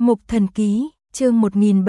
Mục Thần Ký, chương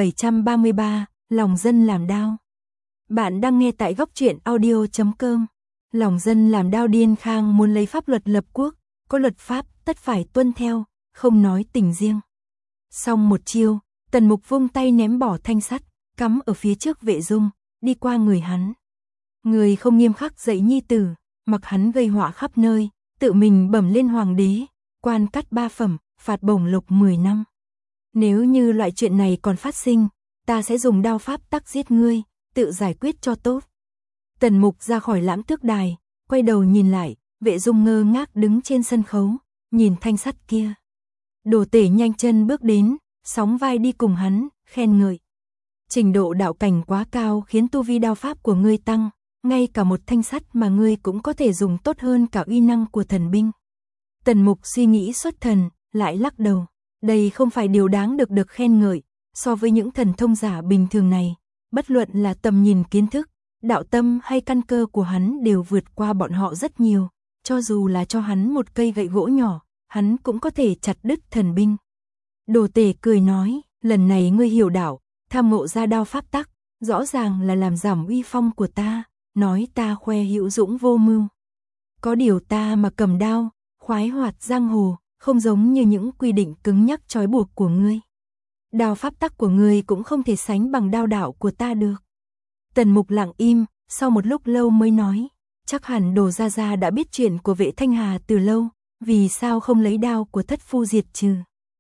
1733, Lòng dân làm đao. Bạn đang nghe tại góc truyện audio.com. Lòng dân làm đao. Điên Khang muốn lấy pháp luật lập quốc, có luật pháp tất phải tuân theo, không nói tình riêng. Xong một chiêu, Tần Mục vung tay ném bỏ thanh sắt, cắm ở phía trước Vệ Dung, đi qua người hắn. Người không nghiêm khắc dạy nhi tử, mặc hắn gây họa khắp nơi, tự mình bẩm lên hoàng đế, quan cắt 3 phẩm, phạt bổng lộc 10 năm. Nếu như loại chuyện này còn phát sinh, ta sẽ dùng đao pháp tắc giết ngươi, tự giải quyết cho tốt. Tần Mục ra khỏi lãm tước đài, quay đầu nhìn lại, Vệ Dung ngơ ngác đứng trên sân khấu, nhìn thanh sắt kia. Đồ Tể nhanh chân bước đến, sóng vai đi cùng hắn, khen ngợi. Trình độ đạo cảnh quá cao khiến tu vi đao pháp của ngươi tăng, ngay cả một thanh sắt mà ngươi cũng có thể dùng tốt hơn cả uy năng của thần binh. Tần Mục suy nghĩ xuất thần, lại lắc đầu. Đây không phải điều đáng được khen ngợi, so với những thần thông giả bình thường này, bất luận là tầm nhìn kiến thức, đạo tâm hay căn cơ của hắn đều vượt qua bọn họ rất nhiều, cho dù là cho hắn một cây gậy gỗ nhỏ, hắn cũng có thể chặt đứt thần binh. Đồ Tể cười nói, lần này ngươi hiểu đạo, tham ngộ ra đao pháp tắc, rõ ràng là làm giảm uy phong của ta, nói ta khoe hữu dũng vô mưu. Có điều ta mà cầm đao, khoái hoạt giang hồ, không giống như những quy định cứng nhắc trói buộc của ngươi. Đao pháp tắc của ngươi cũng không thể sánh bằng đao đạo của ta được. Tần Mục lặng im, sau một lúc lâu mới nói, chắc hẳn Đồ Gia Gia đã biết chuyện của Vệ Thanh Hà từ lâu, vì sao không lấy đao của thất phu diệt trừ.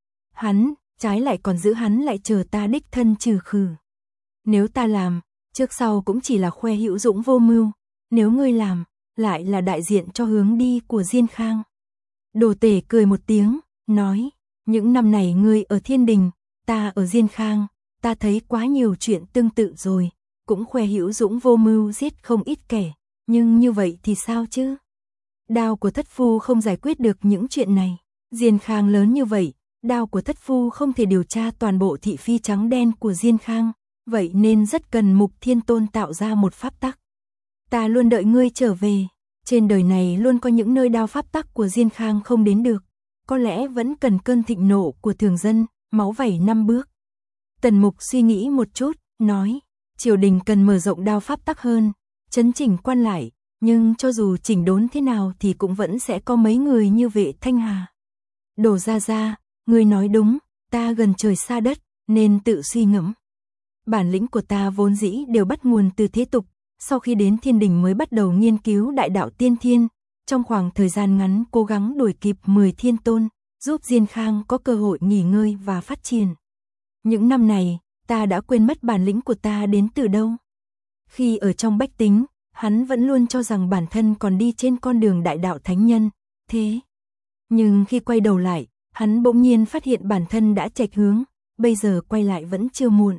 Hắn, trái lại còn giữ hắn lại chờ ta đích thân trừ khử. Nếu ta làm, trước sau cũng chỉ là khoe hữu dũng vô mưu, nếu ngươi làm, lại là đại diện cho hướng đi của Diên Khang. Đồ Tể cười một tiếng, nói, những năm này ngươi ở Thiên Đình, ta ở Diên Khang, ta thấy quá nhiều chuyện tương tự rồi, cũng khoe hữu dũng vô mưu giết không ít kẻ, nhưng như vậy thì sao chứ? Đao của thất phu không giải quyết được những chuyện này, Diên Khang lớn như vậy, đao của thất phu không thể điều tra toàn bộ thị phi trắng đen của Diên Khang, vậy nên rất cần Mục Thiên Tôn tạo ra một pháp tắc. Ta luôn đợi ngươi trở về. Trên đời này luôn có những nơi đao pháp tắc của Diên Khang không đến được, có lẽ vẫn cần cơn thịnh nộ của thường dân, máu vẩy 5 bước. Tần Mục suy nghĩ một chút, nói, triều đình cần mở rộng đao pháp tắc hơn, chấn chỉnh quan lại, nhưng cho dù chỉnh đốn thế nào thì cũng vẫn sẽ có mấy người như Vệ Thanh Hà. Đồ Gia Gia, ngươi nói đúng, ta gần trời xa đất, nên tự suy ngẫm. Bản lĩnh của ta vốn dĩ đều bắt nguồn từ thế tục, sau khi đến Thiên Đình mới bắt đầu nghiên cứu đại đạo tiên thiên, trong khoảng thời gian ngắn cố gắng đuổi kịp 10 thiên tôn, giúp Diên Khang có cơ hội nghỉ ngơi và phát triển. Những năm này, ta đã quên mất bản lĩnh của ta đến từ đâu. Khi ở trong bách tính, hắn vẫn luôn cho rằng bản thân còn đi trên con đường đại đạo thánh nhân, thế. Nhưng khi quay đầu lại, hắn bỗng nhiên phát hiện bản thân đã chệch hướng, bây giờ quay lại vẫn chưa muộn.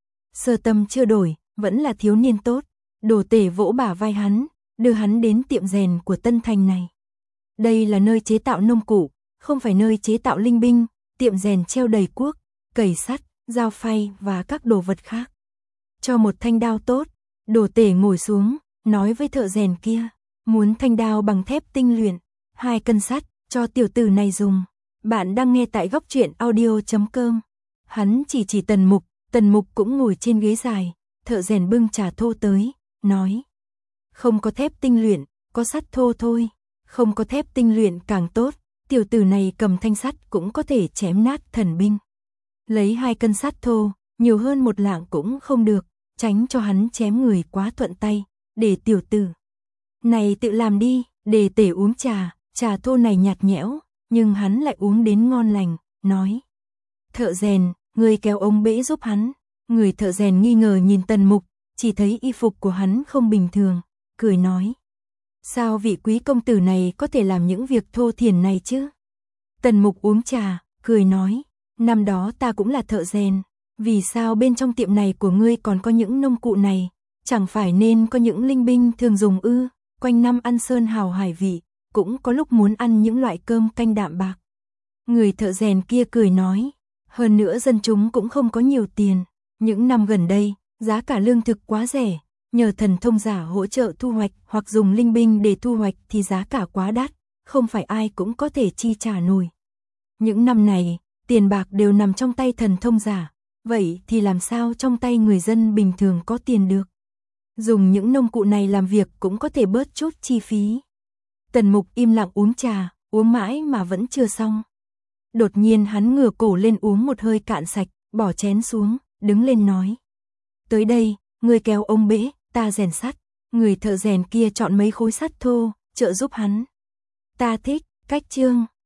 Sơ tâm chưa đổi, vẫn là thiếu niên tốt. Đồ Tể vỗ bả vai hắn, đưa hắn đến tiệm rèn của Tân Thành này. Đây là nơi chế tạo nông cụ, không phải nơi chế tạo linh binh, tiệm rèn treo đầy cuốc, cầy sắt, dao phay và các đồ vật khác. Cho một thanh đao tốt, Đồ Tể ngồi xuống, nói với thợ rèn kia, muốn thanh đao bằng thép tinh luyện, 2 cân sắt, cho tiểu tử này dùng. Bạn đang nghe tại góc truyện audio.com. Hắn chỉ Tần Mục cũng ngồi trên ghế dài, thợ rèn bưng trà thô tới, nói, không có thép tinh luyện, có sắt thô thôi, không có thép tinh luyện càng tốt, tiểu tử này cầm thanh sắt cũng có thể chém nát thần binh. Lấy 2 cân sắt thô, nhiều hơn 1 lạng cũng không được, tránh cho hắn chém người quá thuận tay, để tiểu tử này tự làm đi. Để Tể uống trà thô này nhạt nhẽo, nhưng hắn lại uống đến ngon lành, nói, thợ rèn, người kéo ống bể giúp hắn. Người thợ rèn nghi ngờ nhìn Tần Mục, chỉ thấy y phục của hắn không bình thường, cười nói, sao vị quý công tử này có thể làm những việc thô thiển này chứ? Tần Mục uống trà, cười nói, năm đó ta cũng là thợ rèn, vì sao bên trong tiệm này của ngươi còn có những nông cụ này, chẳng phải nên có những linh binh thường dùng ư? Quanh năm ăn sơn hào hải vị, cũng có lúc muốn ăn những loại cơm canh đạm bạc. Người thợ rèn kia cười nói, hơn nữa dân chúng cũng không có nhiều tiền. Những năm gần đây, giá cả lương thực quá rẻ, nhờ thần thông giả hỗ trợ thu hoạch hoặc dùng linh binh để thu hoạch thì giá cả quá đắt, không phải ai cũng có thể chi trả nổi. Những năm này, tiền bạc đều nằm trong tay thần thông giả, vậy thì làm sao trong tay người dân bình thường có tiền được? Dùng những nông cụ này làm việc cũng có thể bớt chút chi phí. Tần Mục im lặng uống trà, uống mãi mà vẫn chưa xong. Đột nhiên hắn ngửa cổ lên uống một hơi cạn sạch, bỏ chén xuống, đứng lên nói. Tới đây, người kéo ông bể, ta rèn sắt. Người thợ rèn kia chọn mấy khối sắt thô, trợ giúp hắn. Ta thích, cách chương.